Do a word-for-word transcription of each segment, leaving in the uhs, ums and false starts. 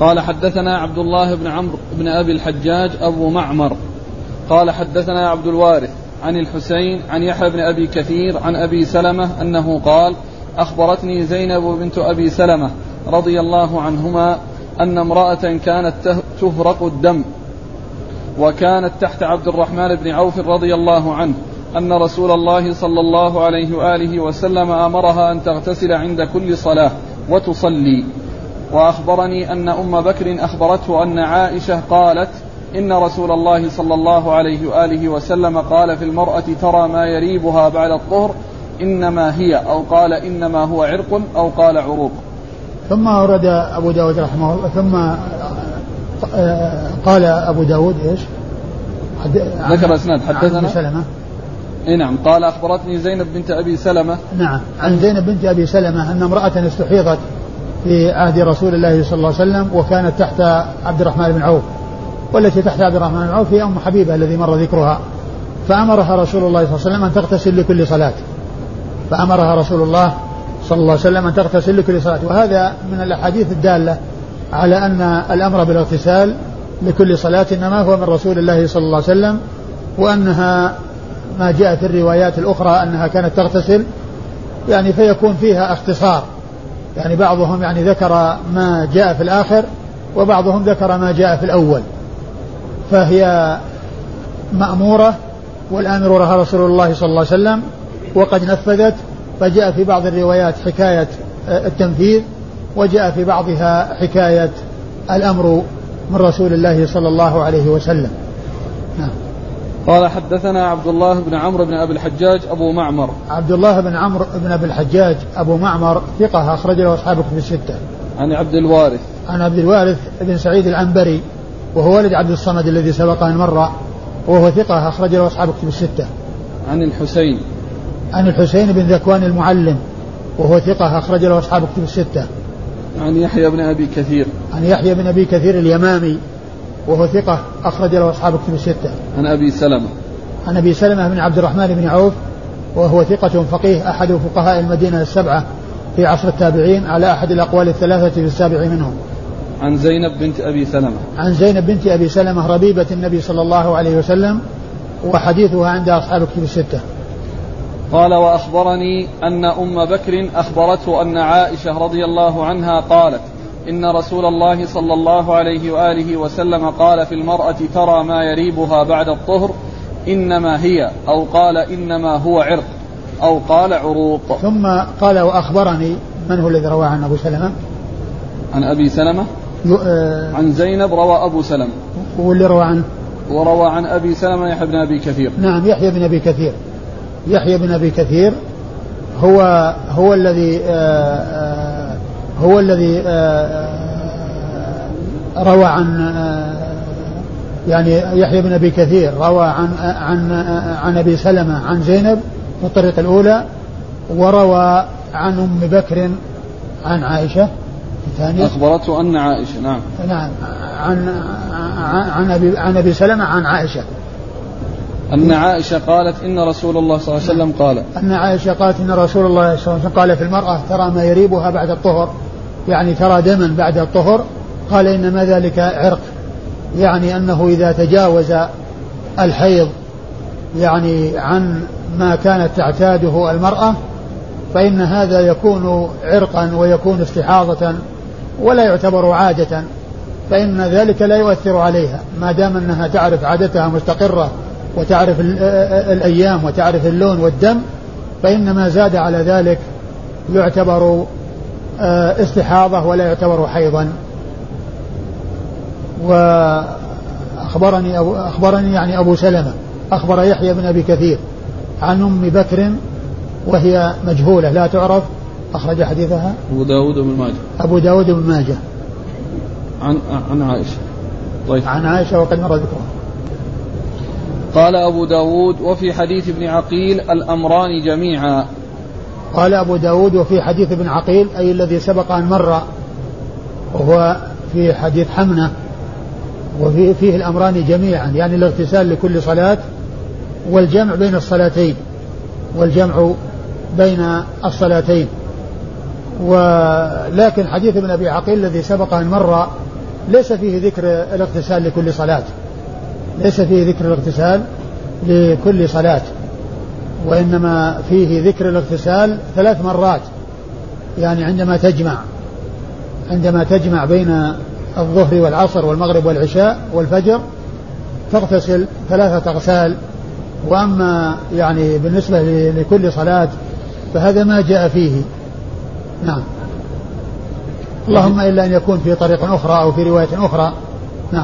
قال حدثنا عبد الله بن عمرو بن أبي الحجاج أبو معمر قال حدثنا عبد الوارث عن الحسين عن يحيى بن أبي كثير عن أبي سلمة أنه قال أخبرتني زينب بنت أبي سلمة رضي الله عنهما أن امرأة كانت تهرق الدم وكانت تحت عبد الرحمن بن عوف رضي الله عنه أن رسول الله صلى الله عليه وآله وسلم أمرها أن تغتسل عند كل صلاة وتصلي. وأخبرني أن أم بكر أخبرته أن عائشة قالت إن رسول الله صلى الله عليه وآله وسلم قال في المرأة ترى ما يريبها بعد الطهر إنما هي أو قال إنما هو عرق أو قال عروق. ثم أورد أبو داود رحمه الله ثم قال أبو داود إيش ذكر أسناد حدثنا سلمة. إيه نعم. قال أخبرتني زينب بنت أبي سلمة. نعم عن زينب بنت أبي سلمة أن امرأة استحيضت في عهد رسول الله صلى الله عليه وسلم وكانت تحت عبد الرحمن بن عوف، والتي تحت عبد الرحمن بن عوف هي أم حبيبة الذي مر ذكرها. فأمرها رسول الله صلى الله عليه وسلم أن تغتسل لكل صلاة فأمرها رسول الله صلى الله عليه وسلم أن تغتسل لكل صلاة. وهذا من الأحاديث الدالة على أن الأمر بالاغتسال لكل صلاة إنما هو من رسول الله صلى الله عليه وسلم، وأنها ما جاء في الروايات الأخرى أنها كانت تغتسل يعني فيكون فيها اختصار، يعني بعضهم يعني ذكر ما جاء في الآخر وبعضهم ذكر ما جاء في الأول، فهي مأمورة والآمر لها رسول الله صلى الله عليه وسلم وقد نفذت. فجاء في بعض الروايات حكاية التنفيذ وجاء في بعضها حكاية الأمر من رسول الله صلى الله عليه وسلم. نعم. قال حدثنا عبد الله بن عمرو بن أبي الحجاج أبو معمر. عبد الله بن عمرو بن أبي الحجاج أبو معمر ثقة أخرج له أصحاب الكتب الستة. عن عبد الوارث عن عبد الوارث بن سعيد العنبري وهو ولد عبد الصمد الذي سبق أن مر وهو ثقة أخرج له أصحاب الكتب الستة. عن الحسين عن الحسين بن ذكوان المعلم وهو ثقة أخرج له أصحاب الكتب الستة. عن يحيى بن أبي كثير عن يحيى بن أبي كثير اليمامي وهو ثقة أخرج له أصحاب الكتب الستة. عن أبي سلمة عن أبي سلمة بن عبد الرحمن بن عوف وهو ثقة فقيه أحد فقهاء المدينة السبعة في عصر التابعين على أحد الأقوال الثلاثة في السابع منهم. عن زينب بنت أبي سلمة عن زينب بنت أبي سلمة ربيبة النبي صلى الله عليه وسلم وحديثها عند أصحاب الكتب الستة. قال وأخبرني أن أم بكر أخبرته أن عائشة رضي الله عنها قالت إن رسول الله صلى الله عليه وآله وسلم قال في المرأة ترى ما يريبها بعد الطهر إنما هي أو قال إنما هو عرق أو قال عروق. ثم قال وأخبرني من هو الذي روى عن أبو سلمة؟ عن أبي سلمة آه عن زينب روى أبو سلمة واللي روى عنه وروى عن أبي سلمة يحيى بن أبي كثير. نعم يحيى بن أبي كثير يحيى بن أبي كثير هو هو الذي آه آه هو الذي آه روى عن آه يعني يحيى بن أبي كثير روى عن عن عن أبي سلمة عن زينب في الطريقة الأولى وروى عن أم بكر عن عائشة الثانية أخبرته أن عائشة نعم نعم عن عن أبي عن أبي سلمة عن عائشة أن عائشة قالت إن رسول الله صلى الله عليه وسلم قال أن عائشة قالت إن رسول الله صلى الله عليه وسلم قال في المرأة ترى ما يريبها بعد الطهر يعني ترى دما بعد الطهر قال إنما ذلك عرق يعني أنه إذا تجاوز الحيض يعني عن ما كانت تعتاده المرأة فإن هذا يكون عرقا ويكون استحاضة ولا يعتبر عادة، فإن ذلك لا يؤثر عليها ما دام أنها تعرف عادتها مستقرة وتعرف الأيام وتعرف اللون والدم، فإن ما زاد على ذلك يعتبر استحاضة ولا يعتبر حيضا. وأخبرني أبو أخبرني يعني أبو سلمة أخبر يحيى بن أبي كثير عن أم بكر وهي مجهولة لا تعرف أخرج حديثها أبو داود بن ماجه أبو داود بن ماجه عن عن عائشة. طيب عن عائشة وقد مر ذكرها. قال أبو داود وفي حديث ابن عقيل الأمران جميعا. قال أبو داود وفي حديث ابن عقيل أي الذي سبق أن مر وهو في حديث حمنة وفيه فيه الأمران جميعا يعني الاغتسال لكل صلاة والجمع بين الصلاتين والجمع بين الصلاتين. ولكن حديث ابن أبي عقيل الذي سبق أن مر ليس فيه ذكر الاغتسال لكل صلاة، ليس فيه ذكر الاغتسال لكل صلاة، وإنما فيه ذكر الاغتسال ثلاث مرات، يعني عندما تجمع عندما تجمع بين الظهر والعصر والمغرب والعشاء والفجر تغتسل ثلاثة أغسال. وأما يعني بالنسبة لكل صلاة فهذا ما جاء فيه. نعم. اللهم إلا أن يكون في طريق أخرى أو في رواية أخرى. نعم.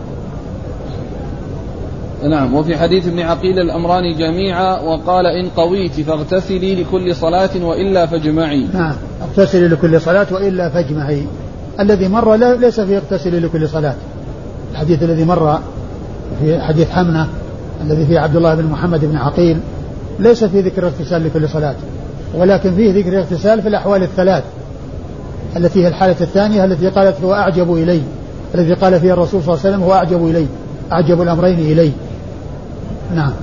نعم. وفي حديث ابن عقيل الأمران جميعا، وقال إن قويت فاغتسلي لكل صلاة وإلا فاجمعي. نعم، اغتسلي لكل صلاة وإلا فاجمعي. الذي مر ليس فيه اغتسلي لكل صلاة. الحديث الذي مر في حديث حمنة الذي فيه عبد الله بن محمد بن عقيل ليس فيه ذكر اغتسال لكل صلاة، ولكن فيه ذكر اغتسال في الأحوال الثلاث التي هي الحالة الثانية التي قالت هو أعجب إلي، الذي قال فيها الرسول صلى الله عليه وسلم هو أعجب إلي، أعجب الأمرين إلي. نعم.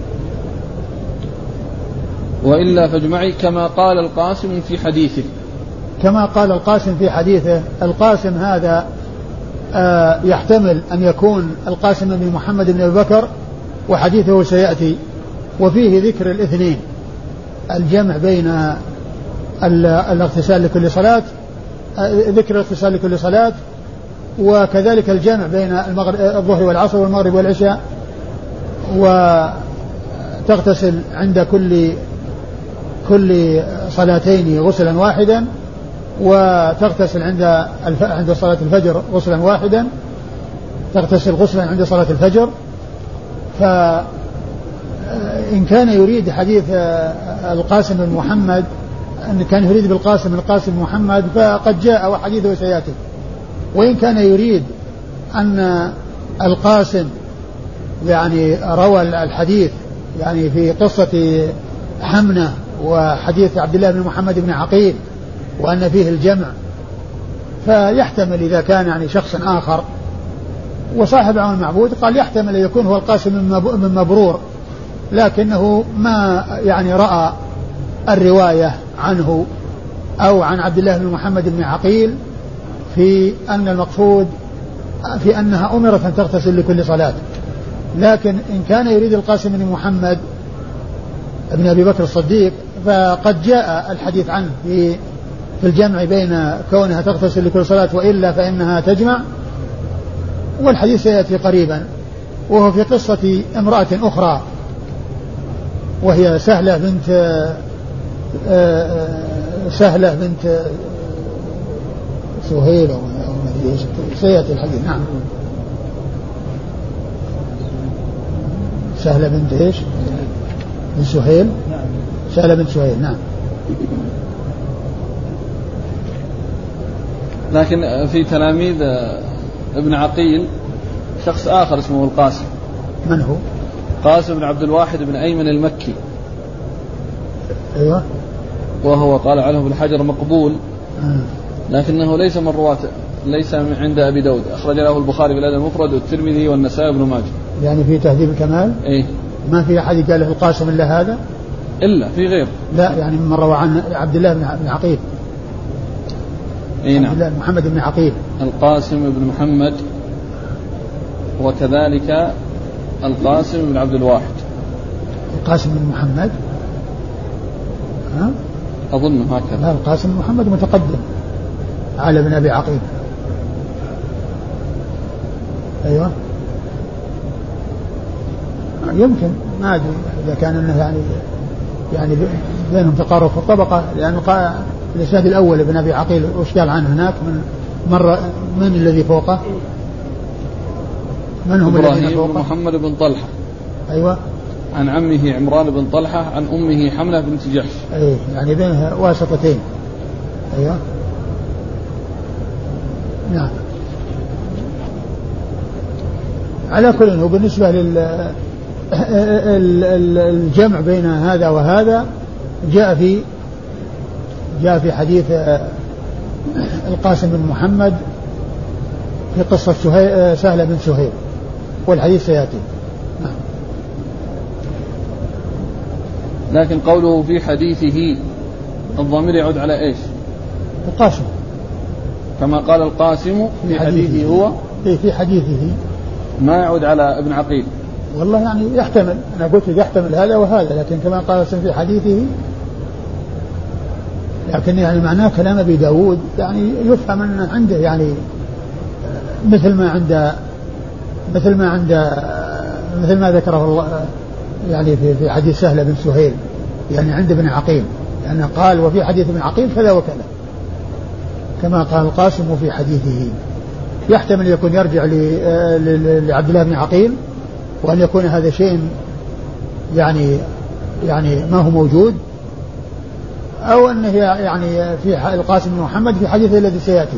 وإلا فاجمعي كما قال القاسم في حديثه. كما قال القاسم في حديثه. القاسم هذا آه يحتمل أن يكون القاسم بن محمد بن أبي بكر، وحديثه سيأتي، وفيه ذكر الاثنين، الجمع بين الاغتسال لكل صلاة، ذكر الاغتسال لكل صلاة، وكذلك الجمع بين الظهر والعصر والمغرب والعشاء، وتغتسل عند كل كل صلاتين غسلا واحدا، وتغتسل عند عند صلاة الفجر غسلا واحدا، تغتسل غسلا عند صلاة الفجر. فإن كان يريد حديث القاسم بن محمد، أن كان يريد بالقاسم القاسم بن محمد فقد جاء وحديثه سيأتي. وإن كان يريد أن القاسم يعني روى الحديث يعني في قصة حمنة وحديث عبد الله بن محمد بن عقيل وأن فيه الجمع، فيحتمل إذا كان يعني شخص آخر. وصاحب عون المعبود قال يحتمل أن يكون هو القاسم من مبرور، لكنه ما يعني رأى الرواية عنه أو عن عبد الله بن محمد بن عقيل في أن المقصود في أنها أمرت أن تغتسل لكل صلاة. لكن إن كان يريد القاسم بن محمد بن أبي بكر الصديق فقد جاء الحديث عنه في في الجمع بين كونها تغتسل لكل صلاة وإلا فإنها تجمع، والحديث سيأتي قريبا، وهو في قصة امرأة أخرى وهي سهلة بنت سهلة بنت سهيل أو سيأتي الحديث. نعم. سهلة بنت إيش؟ بن سهيل. سهلة بنت سهيل. نعم. لكن في تلاميذ ابن عقيل شخص آخر اسمه القاسم. من هو؟ قاسم بن عبد الواحد بن أيمن المكي. أيوة. وهو قال عنه ابن حجر مقبول، لكنه ليس من رواة، ليس عند أبي داود، أخرج له البخاري في الأدب المفرد والترمذي والنسائي بن ماجه. يعني في تهذيب الكمال إيه؟ ما في أحد قال له القاسم إلا هذا؟ إلا في غير. لا يعني من روى عن عبد الله بن عقيل. إيه نعم. عبد الله بن محمد بن عقيل. القاسم بن محمد، وكذلك القاسم بن عبد الواحد. القاسم بن محمد ها؟ أظن هكذا. لا، القاسم بن محمد متقدم على بن أبي عقيل. أيوة. يمكن ما أدري إذا كان إنه يعني يعني بينهم تقارب في الطبقة، لأن الإسناد الأول ابن أبي عقيل وش قال عنه هناك من مرة من الذي فوقه؟ من هم الذين فوقه؟ إبراهيم محمد بن طلحة. أيوة. عن عمه عمران بن طلحة عن أمه حملة بنت جحش. أي يعني بينها واسطتين. أيوة. نعم. على كل هو بالنسبة للجمع بين هذا وهذا جاء في جاء في حديث القاسم بن محمد في قصة سهلة بن سهيل، والحديث سيأتي. نعم. لكن قوله في حديثه الضمير يعود على إيش؟ القاسم. كما قال القاسم في حديثه هو إيه في حديثه ما يعود على ابن عقيل. والله يعني يحتمل، أنا قلت يحتمل هذا وهذا، لكن كما قال في حديثه، لكن يعني معناه كلام أبي داود يعني يفهم أن عنده يعني مثل ما عند مثل ما عند مثل ما ذكره الله يعني في في حديث سهل بن سهيل، يعني عند ابن عقيل، لأنه قال وفي حديث ابن عقيل كذا وكذا كما قال القاسم في حديثه. يحتمل يكون يرجع لعبد الله بن عقيل، وأن يكون هذا شيء يعني يعني ما هو موجود، أو أنه يعني في القاسم بن محمد في حديثه الذي سيأتي.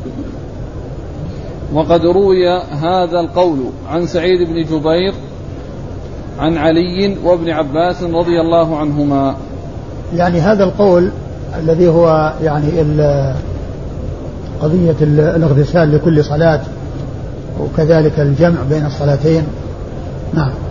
وقد روي هذا القول عن سعيد بن جبير عن علي وابن عباس رضي الله عنهما. يعني هذا القول الذي هو يعني قضية الاغتسال لكل صلاة، وكذلك الجمع بين الصلاتين. نعم.